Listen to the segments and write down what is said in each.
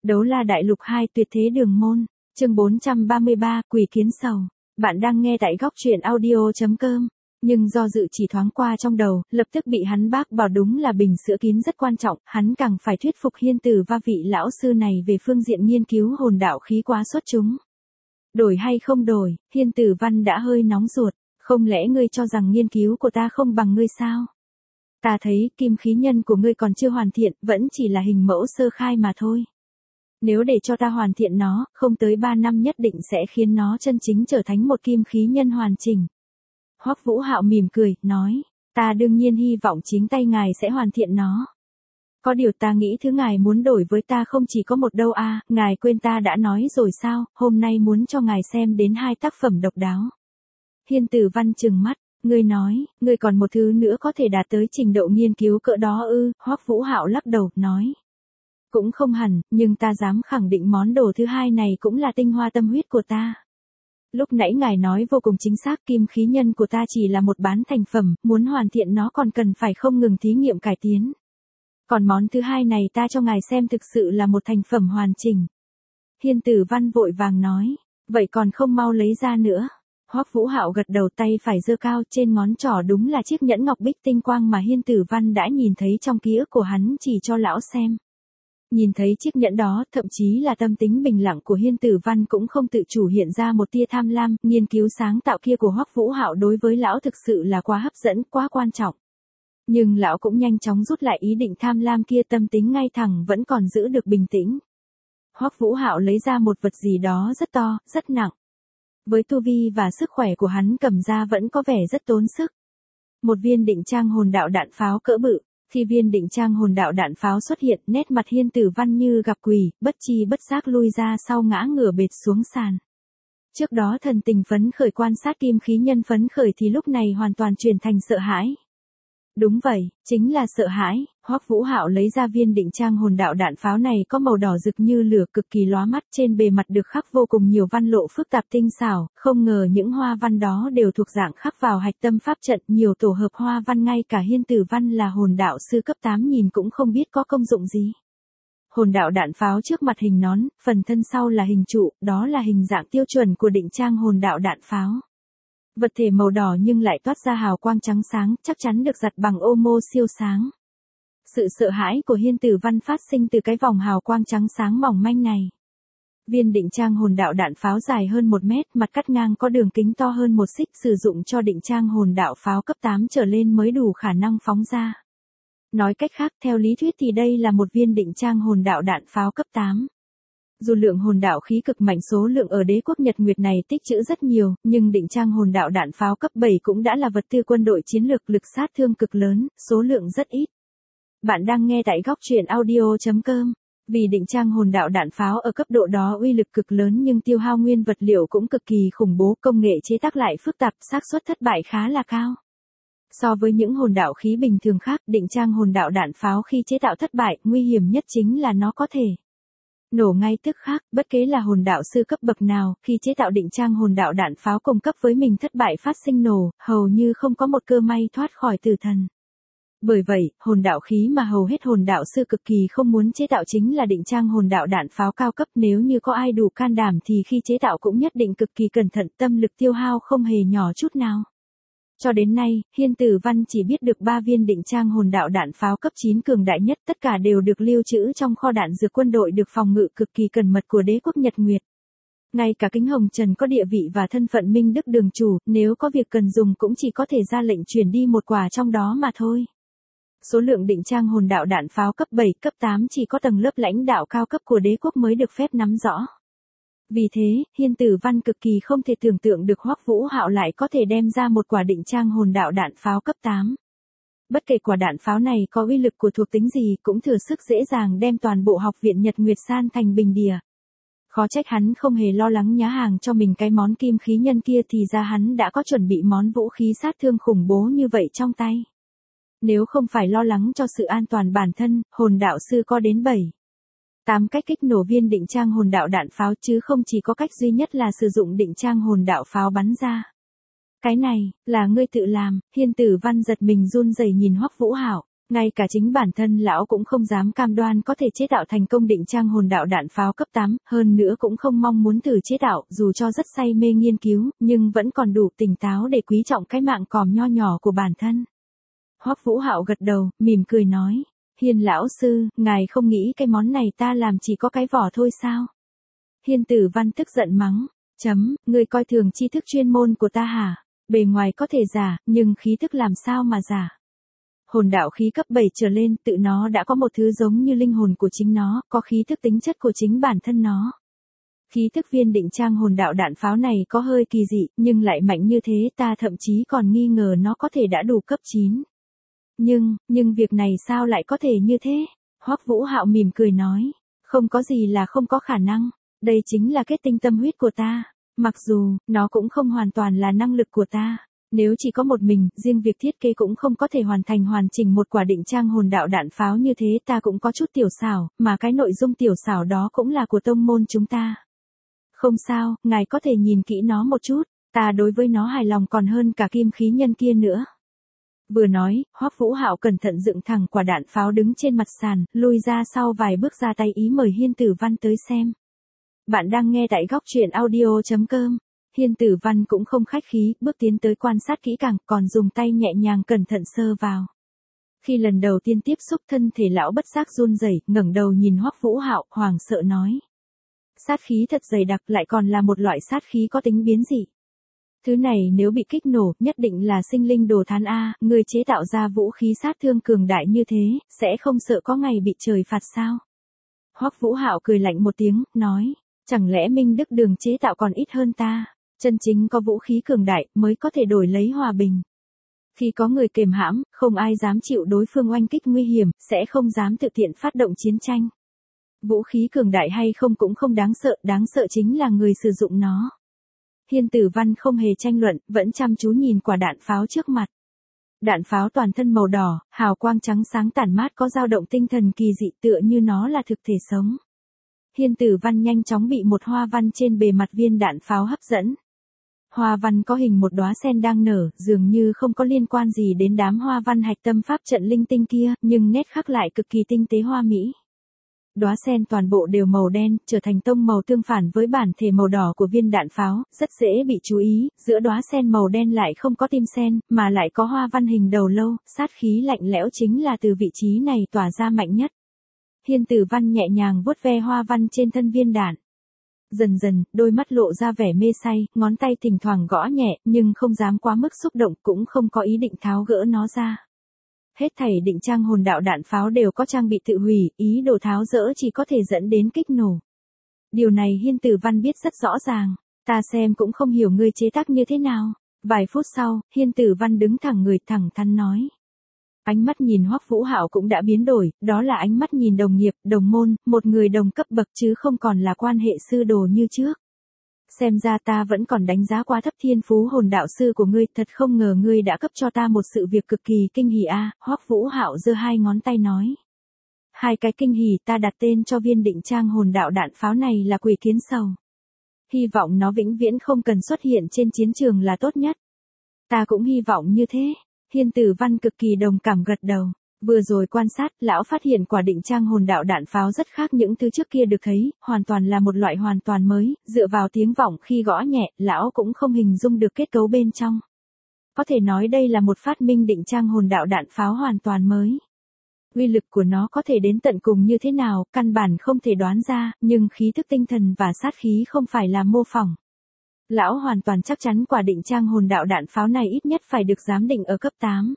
Đấu la đại lục 2 tuyệt thế đường môn, chương 433, quỷ kiến sầu. Bạn đang nghe tại góc truyện audio.com. Nhưng do dự chỉ thoáng qua trong đầu, lập tức bị hắn bác bảo đúng là bình sữa kín rất quan trọng, hắn càng phải thuyết phục Hiên Tử và vị lão sư này về phương diện nghiên cứu hồn đạo khí quá xuất chúng. Đổi hay không đổi, Hiên Tử Văn đã hơi nóng ruột, không lẽ ngươi cho rằng nghiên cứu của ta không bằng ngươi sao? Ta thấy kim khí nhân của ngươi còn chưa hoàn thiện, vẫn chỉ là hình mẫu sơ khai mà thôi. Nếu để cho ta hoàn thiện nó, không tới 3 năm nhất định sẽ khiến nó chân chính trở thành một kim khí nhân hoàn chỉnh. Hoắc Vũ Hạo mỉm cười, nói, ta đương nhiên hy vọng chính tay ngài sẽ hoàn thiện nó. Có điều ta nghĩ thứ ngài muốn đổi với ta không chỉ có một đâu à, ngài quên ta đã nói rồi sao, hôm nay muốn cho ngài xem đến 2 tác phẩm độc đáo. Hiên Tử Văn trừng mắt, ngươi nói, ngươi còn một thứ nữa có thể đạt tới trình độ nghiên cứu cỡ đó ư? Hoắc Vũ Hạo lắc đầu, nói. Cũng không hẳn, nhưng ta dám khẳng định món đồ thứ hai này cũng là tinh hoa tâm huyết của ta. Lúc nãy ngài nói vô cùng chính xác, kim khí nhân của ta chỉ là một bán thành phẩm, muốn hoàn thiện nó còn cần phải không ngừng thí nghiệm cải tiến. Còn món thứ hai này ta cho ngài xem thực sự là một thành phẩm hoàn chỉnh. Hiên Tử Văn vội vàng nói, vậy còn không mau lấy ra nữa. Hoắc Vũ Hạo gật đầu, tay phải giơ cao, trên ngón trỏ đúng là chiếc nhẫn ngọc bích tinh quang mà Hiên Tử Văn đã nhìn thấy trong ký ức của hắn chỉ cho lão xem. Nhìn thấy chiếc nhẫn đó, thậm chí là tâm tính bình lặng của Hiên Tử Văn cũng không tự chủ hiện ra một tia tham lam, nghiên cứu sáng tạo kia của Hoắc Vũ Hạo đối với lão thực sự là quá hấp dẫn, quá quan trọng. Nhưng lão cũng nhanh chóng rút lại ý định tham lam kia, tâm tính ngay thẳng vẫn còn giữ được bình tĩnh. Hoắc Vũ Hạo lấy ra một vật gì đó rất to, rất nặng. Với tu vi và sức khỏe của hắn cầm ra vẫn có vẻ rất tốn sức. Một viên định trang hồn đạo đạn pháo cỡ bự. Khi viên định trang hồn đạo đạn pháo xuất hiện, nét mặt Hiên Tử Văn như gặp quỷ, bất chi bất giác lui ra sau, ngã ngửa bệt xuống sàn. Trước đó thần tình phấn khởi quan sát kim khí nhân phấn khởi thì lúc này hoàn toàn chuyển thành sợ hãi. Đúng vậy, chính là sợ hãi. Hoắc Vũ Hạo lấy ra viên định trang hồn đạo đạn pháo này, có màu đỏ rực như lửa, cực kỳ lóa mắt, trên bề mặt được khắc vô cùng nhiều văn lộ phức tạp tinh xảo, không ngờ những hoa văn đó đều thuộc dạng khắc vào hạch tâm pháp trận, nhiều tổ hợp hoa văn ngay cả Hiên Tử Văn là hồn đạo sư cấp 8 nhìn cũng không biết có công dụng gì. Hồn đạo đạn pháo trước mặt hình nón, phần thân sau là hình trụ, đó là hình dạng tiêu chuẩn của định trang hồn đạo đạn pháo. Vật thể màu đỏ nhưng lại toát ra hào quang trắng sáng, chắc chắn được giặt bằng ô mô siêu sáng. Sự sợ hãi của Hiên Tử Văn phát sinh từ cái vòng hào quang trắng sáng mỏng manh này. Viên định trang hồn đạo đạn pháo dài hơn 1 mét, mặt cắt ngang có đường kính to hơn 1 xích, sử dụng cho định trang hồn đạo pháo cấp 8 trở lên mới đủ khả năng phóng ra. Nói cách khác, theo lý thuyết thì đây là một viên định trang hồn đạo đạn pháo cấp 8. Dù lượng hồn đạo khí cực mạnh số lượng ở đế quốc Nhật Nguyệt này tích trữ rất nhiều, nhưng định trang hồn đạo đạn pháo cấp 7 cũng đã là vật tư quân đội chiến lược, lực sát thương cực lớn, số lượng rất ít. Bạn đang nghe tại góc truyện audio.com. Vì định trang hồn đạo đạn pháo ở cấp độ đó uy lực cực lớn nhưng tiêu hao nguyên vật liệu cũng cực kỳ khủng bố, công nghệ chế tác lại phức tạp, xác suất thất bại khá là cao. So với những hồn đạo khí bình thường khác, định trang hồn đạo đạn pháo khi chế tạo thất bại, nguy hiểm nhất chính là nó có thể nổ ngay tức khắc. Bất kể là hồn đạo sư cấp bậc nào, khi chế tạo định trang hồn đạo đạn pháo cùng cấp với mình thất bại phát sinh nổ, hầu như không có một cơ may thoát khỏi tử thần. Bởi vậy, hồn đạo khí mà hầu hết hồn đạo sư cực kỳ không muốn chế tạo chính là định trang hồn đạo đạn pháo cao cấp, nếu như có ai đủ can đảm thì khi chế tạo cũng nhất định cực kỳ cẩn thận, tâm lực tiêu hao không hề nhỏ chút nào. Cho đến nay, Hiên Tử Văn chỉ biết được 3 viên định trang hồn đạo đạn pháo cấp 9 cường đại nhất, tất cả đều được lưu trữ trong kho đạn dược quân đội được phòng ngự cực kỳ cẩn mật của đế quốc Nhật Nguyệt. Ngay cả Kính Hồng Trần có địa vị và thân phận Minh Đức đường chủ, nếu có việc cần dùng cũng chỉ có thể ra lệnh chuyển đi một quả trong đó mà thôi. Số lượng định trang hồn đạo đạn pháo cấp 7, cấp 8 chỉ có tầng lớp lãnh đạo cao cấp của đế quốc mới được phép nắm rõ. Vì thế, Hiên Tử Văn cực kỳ không thể tưởng tượng được Hoắc Vũ Hạo lại có thể đem ra một quả định trang hồn đạo đạn pháo cấp 8. Bất kể quả đạn pháo này có uy lực của thuộc tính gì cũng thừa sức dễ dàng đem toàn bộ học viện Nhật Nguyệt san thành bình địa. Khó trách hắn không hề lo lắng nhá hàng cho mình cái món kim khí nhân kia, thì ra hắn đã có chuẩn bị món vũ khí sát thương khủng bố như vậy trong tay. Nếu không phải lo lắng cho sự an toàn bản thân, hồn đạo sư có đến 8 cách kích nổ viên định trang hồn đạo đạn pháo, chứ không chỉ có cách duy nhất là sử dụng định trang hồn đạo pháo bắn ra. Cái này, là ngươi tự làm? Hiên Tử Văn giật mình run rẩy nhìn Hoắc Vũ Hạo. Ngay cả chính bản thân lão cũng không dám cam đoan có thể chế tạo thành công định trang hồn đạo đạn pháo cấp 8, hơn nữa cũng không mong muốn thử chế tạo, dù cho rất say mê nghiên cứu, nhưng vẫn còn đủ tỉnh táo để quý trọng cái mạng còm nho nhỏ của bản thân. Hoắc Vũ Hạo gật đầu, mỉm cười nói, Hiên lão sư, ngài không nghĩ cái món này ta làm chỉ có cái vỏ thôi sao? Hiên Tử Văn tức giận mắng, ngươi coi thường tri thức chuyên môn của ta hả? Bề ngoài có thể giả, nhưng khí thức làm sao mà giả? Hồn đạo khí cấp 7 trở lên, tự nó đã có một thứ giống như linh hồn của chính nó, có khí thức tính chất của chính bản thân nó. Khí thức viên định trang hồn đạo đạn pháo này có hơi kỳ dị, nhưng lại mạnh như thế, ta thậm chí còn nghi ngờ nó có thể đã đủ cấp 9. Nhưng việc này sao lại có thể như thế? Hoắc Vũ Hạo mỉm cười nói, không có gì là không có khả năng, đây chính là kết tinh tâm huyết của ta, mặc dù, nó cũng không hoàn toàn là năng lực của ta. Nếu chỉ có một mình, riêng việc thiết kế cũng không có thể hoàn chỉnh một quả định trang hồn đạo đạn pháo như thế, ta cũng có chút tiểu xảo, mà cái nội dung tiểu xảo đó cũng là của tông môn chúng ta. Không sao, ngài có thể nhìn kỹ nó một chút, ta đối với nó hài lòng còn hơn cả kim khí nhân kia nữa. Vừa nói, Hoắc Vũ Hạo cẩn thận dựng thẳng quả đạn pháo đứng trên mặt sàn, lui ra sau vài bước ra tay ý mời Hiên Tử Văn tới xem. Bạn đang nghe tại góc truyện audio.com. Hiên Tử Văn cũng không khách khí, bước tiến tới quan sát kỹ càng, còn dùng tay nhẹ nhàng cẩn thận sơ vào. Khi lần đầu tiên tiếp xúc, thân thể lão bất giác run rẩy, ngẩng đầu nhìn Hoắc Vũ Hạo, hoảng sợ nói: "Sát khí thật dày đặc, lại còn là một loại sát khí có tính biến dị. Thứ này nếu bị kích nổ, nhất định là sinh linh đồ thán a, người chế tạo ra vũ khí sát thương cường đại như thế, sẽ không sợ có ngày bị trời phạt sao?" Hoắc Vũ Hạo cười lạnh một tiếng, nói: "Chẳng lẽ Minh Đức Đường chế tạo còn ít hơn ta? Chân chính có vũ khí cường đại mới có thể đổi lấy hòa bình. Khi có người kềm hãm, không ai dám chịu đối phương oanh kích nguy hiểm, sẽ không dám tự tiện phát động chiến tranh. Vũ khí cường đại hay không cũng không đáng sợ chính là người sử dụng nó." Hiên Tử Văn không hề tranh luận, vẫn chăm chú nhìn quả đạn pháo trước mặt. Đạn pháo toàn thân màu đỏ, hào quang trắng sáng tản mát, có dao động tinh thần kỳ dị, tựa như nó là thực thể sống. Hiên Tử Văn nhanh chóng bị một hoa văn trên bề mặt viên đạn pháo hấp dẫn. Hoa văn có hình một đóa sen đang nở, dường như không có liên quan gì đến đám hoa văn hạch tâm pháp trận linh tinh kia, nhưng nét khắc lại cực kỳ tinh tế hoa mỹ. Đóa sen toàn bộ đều màu đen, trở thành tông màu tương phản với bản thể màu đỏ của viên đạn pháo, rất dễ bị chú ý, giữa đóa sen màu đen lại không có tim sen, mà lại có hoa văn hình đầu lâu, sát khí lạnh lẽo chính là từ vị trí này tỏa ra mạnh nhất. Hiên Tử Văn nhẹ nhàng vuốt ve hoa văn trên thân viên đạn. Dần dần, đôi mắt lộ ra vẻ mê say, ngón tay thỉnh thoảng gõ nhẹ, nhưng không dám quá mức xúc động, cũng không có ý định tháo gỡ nó ra. Hết thảy định trang hồn đạo đạn pháo đều có trang bị tự hủy, ý đồ tháo dỡ chỉ có thể dẫn đến kích nổ. Điều này Hiên Tử Văn biết rất rõ ràng, ta xem cũng không hiểu ngươi chế tác như thế nào. Vài phút sau, Hiên Tử Văn đứng thẳng người, thẳng thắn nói. Ánh mắt nhìn Hoắc Vũ Hạo cũng đã biến đổi, đó là ánh mắt nhìn đồng nghiệp, đồng môn, một người đồng cấp bậc chứ không còn là quan hệ sư đồ như trước. Xem ra ta vẫn còn đánh giá quá thấp thiên phú hồn đạo sư của ngươi, thật không ngờ ngươi đã cấp cho ta một sự việc cực kỳ kinh hỉ a. Hoắc Vũ Hạo giơ hai ngón tay nói. Hai cái kinh hỉ, ta đặt tên cho viên định trang hồn đạo đạn pháo này là Quỷ Kiến Sầu. Hy vọng nó vĩnh viễn không cần xuất hiện trên chiến trường là tốt nhất. Ta cũng hy vọng như thế. Hiên Tử Văn cực kỳ đồng cảm gật đầu. Vừa rồi quan sát, lão phát hiện quả định trang hồn đạo đạn pháo rất khác những thứ trước kia được thấy, hoàn toàn là một loại hoàn toàn mới, dựa vào tiếng vọng khi gõ nhẹ, lão cũng không hình dung được kết cấu bên trong. Có thể nói đây là một phát minh định trang hồn đạo đạn pháo hoàn toàn mới. Uy lực của nó có thể đến tận cùng như thế nào, căn bản không thể đoán ra, nhưng khí thức tinh thần và sát khí không phải là mô phỏng. Lão hoàn toàn chắc chắn quả định trang hồn đạo đạn pháo này ít nhất phải được giám định ở cấp 8.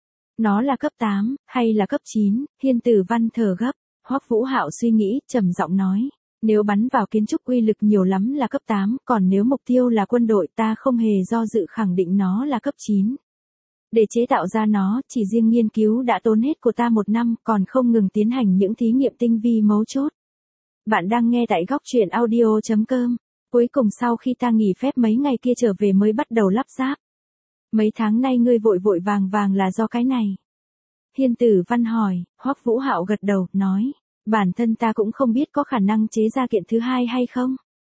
Nó là cấp 8, hay là cấp 9, Hiên Tử Văn thở gấp. Hoắc Vũ Hạo suy nghĩ, trầm giọng nói. Nếu bắn vào kiến trúc uy lực nhiều lắm là cấp 8, còn nếu mục tiêu là quân đội ta không hề do dự khẳng định nó là cấp 9. Để chế tạo ra nó, chỉ riêng nghiên cứu đã tốn hết của ta 1 năm, còn không ngừng tiến hành những thí nghiệm tinh vi mấu chốt. Bạn đang nghe tại góc truyện audio.com. Cuối cùng sau khi ta nghỉ phép mấy ngày kia trở về mới bắt đầu lắp ráp. Mấy tháng nay ngươi vội vàng là do cái này. Hiên Tử Văn hỏi, Hoắc Vũ Hạo gật đầu, nói. Bản thân ta cũng không biết có khả năng chế ra kiện thứ hai hay không.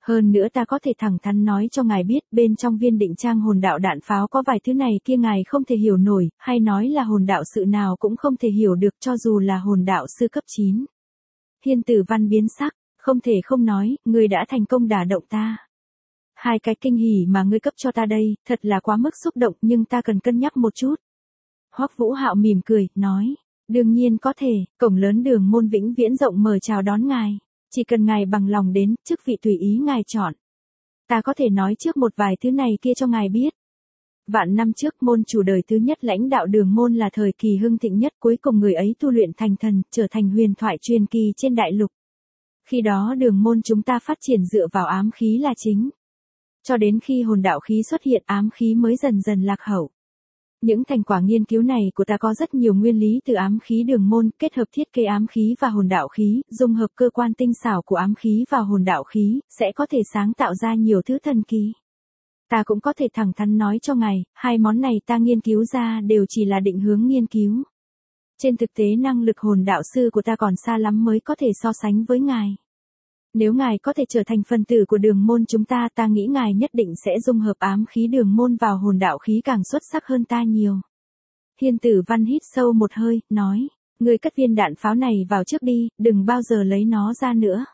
Hơn nữa ta có thể thẳng thắn nói cho ngài biết, bên trong viên định trang hồn đạo đạn pháo có vài thứ này kia ngài không thể hiểu nổi, hay nói là hồn đạo sự nào cũng không thể hiểu được cho dù là hồn đạo sư cấp 9. Hiên Tử Văn biến sắc, không thể không nói, ngươi đã thành công đả động ta. Hai cái kinh hỉ mà ngươi cấp cho ta đây, thật là quá mức xúc động nhưng ta cần cân nhắc một chút. Hoắc Vũ Hạo mỉm cười, nói, đương nhiên có thể, cổng lớn Đường Môn vĩnh viễn rộng mở chào đón ngài. Chỉ cần ngài bằng lòng đến, chức vị tùy ý ngài chọn. Ta có thể nói trước một vài thứ này kia cho ngài biết. Vạn năm trước môn chủ đời thứ nhất lãnh đạo Đường Môn là thời kỳ hưng thịnh nhất, cuối cùng người ấy tu luyện thành thần, trở thành huyền thoại truyền kỳ trên đại lục. Khi đó Đường Môn chúng ta phát triển dựa vào ám khí là chính. Cho đến khi hồn đạo khí xuất hiện, ám khí mới dần dần lạc hậu. Những thành quả nghiên cứu này của ta có rất nhiều nguyên lý từ ám khí Đường Môn, kết hợp thiết kế ám khí và hồn đạo khí, dung hợp cơ quan tinh xảo của ám khí vào hồn đạo khí, sẽ có thể sáng tạo ra nhiều thứ thần kỳ. Ta cũng có thể thẳng thắn nói cho ngài, hai món này ta nghiên cứu ra đều chỉ là định hướng nghiên cứu. Trên thực tế năng lực hồn đạo sư của ta còn xa lắm mới có thể so sánh với ngài. Nếu ngài có thể trở thành phần tử của Đường Môn chúng ta, ta nghĩ ngài nhất định sẽ dung hợp ám khí Đường Môn vào hồn đạo khí càng xuất sắc hơn ta nhiều. Hiên Tử Văn hít sâu một hơi, nói, ngươi cất viên đạn pháo này vào trước đi, đừng bao giờ lấy nó ra nữa.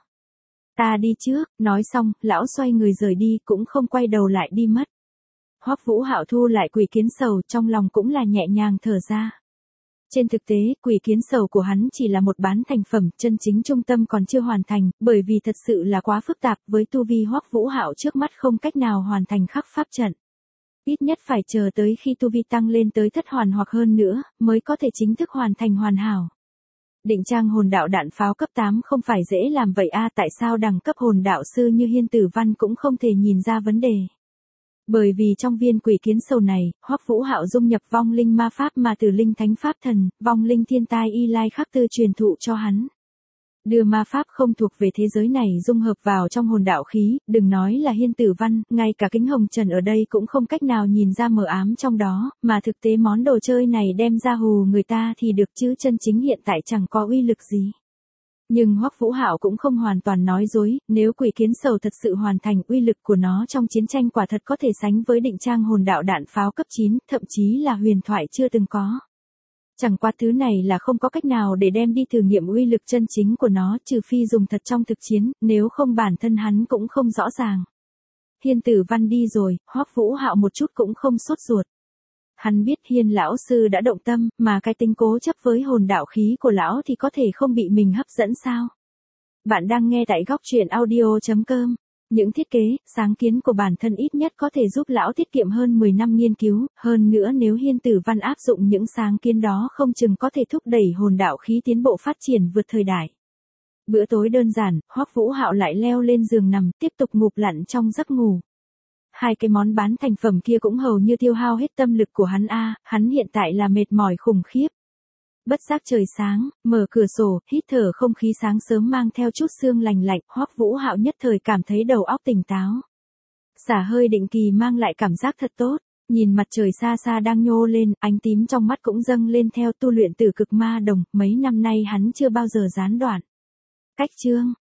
Ta đi trước, nói xong, lão xoay người rời đi, cũng không quay đầu lại đi mất. Hoắc Vũ Hạo thu lại quỷ kiến sầu, trong lòng cũng là nhẹ nhàng thở ra. Trên thực tế, quỷ kiến sầu của hắn chỉ là một bán thành phẩm, chân chính trung tâm còn chưa hoàn thành, bởi vì thật sự là quá phức tạp, với tu vi Hoắc Vũ Hạo trước mắt không cách nào hoàn thành khắc pháp trận. Ít nhất phải chờ tới khi tu vi tăng lên tới thất hoàn hoặc hơn nữa, mới có thể chính thức hoàn thành hoàn hảo. Định trang hồn đạo đạn pháo cấp 8 không phải dễ làm vậy a, tại sao đẳng cấp hồn đạo sư như Hiên Tử Văn cũng không thể nhìn ra vấn đề. Bởi vì trong viên quỷ kiến sầu này, Hoắc Vũ Hạo dung nhập vong linh ma pháp mà Tử Linh Thánh Pháp Thần, vong linh thiên tai y lai khắc tư truyền thụ cho hắn. Đưa ma pháp không thuộc về thế giới này dung hợp vào trong hồn đạo khí, đừng nói là Hiên Tử Văn, ngay cả Kính Hồng Trần ở đây cũng không cách nào nhìn ra mờ ám trong đó, mà thực tế món đồ chơi này đem ra hù người ta thì được chứ chân chính hiện tại chẳng có uy lực gì. Nhưng Hoắc Vũ Hạo cũng không hoàn toàn nói dối, nếu quỷ kiến sầu thật sự hoàn thành, uy lực của nó trong chiến tranh quả thật có thể sánh với định trang hồn đạo đạn pháo cấp 9, thậm chí là huyền thoại chưa từng có. Chẳng qua thứ này là không có cách nào để đem đi thử nghiệm uy lực chân chính của nó, trừ phi dùng thật trong thực chiến, nếu không bản thân hắn cũng không rõ ràng. Hiên Tử Văn đi rồi, Hoắc Vũ Hạo một chút cũng không sốt ruột. Hắn biết Hiên lão sư đã động tâm, mà cái tính cố chấp với hồn đạo khí của lão thì có thể không bị mình hấp dẫn sao? Bạn đang nghe tại góc truyện audio.com. Những thiết kế, sáng kiến của bản thân ít nhất có thể giúp lão tiết kiệm hơn 10 năm nghiên cứu, hơn nữa nếu Hiên Tử Văn áp dụng những sáng kiến đó không chừng có thể thúc đẩy hồn đạo khí tiến bộ phát triển vượt thời đại. Bữa tối đơn giản, Hoắc Vũ Hạo lại leo lên giường nằm, tiếp tục ngụp lặn trong giấc ngủ. Hai cái món bán thành phẩm kia cũng hầu như tiêu hao hết tâm lực của hắn hắn hiện tại là mệt mỏi khủng khiếp. Bất giác trời sáng, mở cửa sổ, hít thở không khí sáng sớm mang theo chút sương lành lạnh, Hoắc Vũ Hạo nhất thời cảm thấy đầu óc tỉnh táo. Xả hơi định kỳ mang lại cảm giác thật tốt, nhìn mặt trời xa xa đang nhô lên, ánh tím trong mắt cũng dâng lên theo tu luyện Tử Cực Ma Đồng, mấy năm nay hắn chưa bao giờ gián đoạn. Cách chương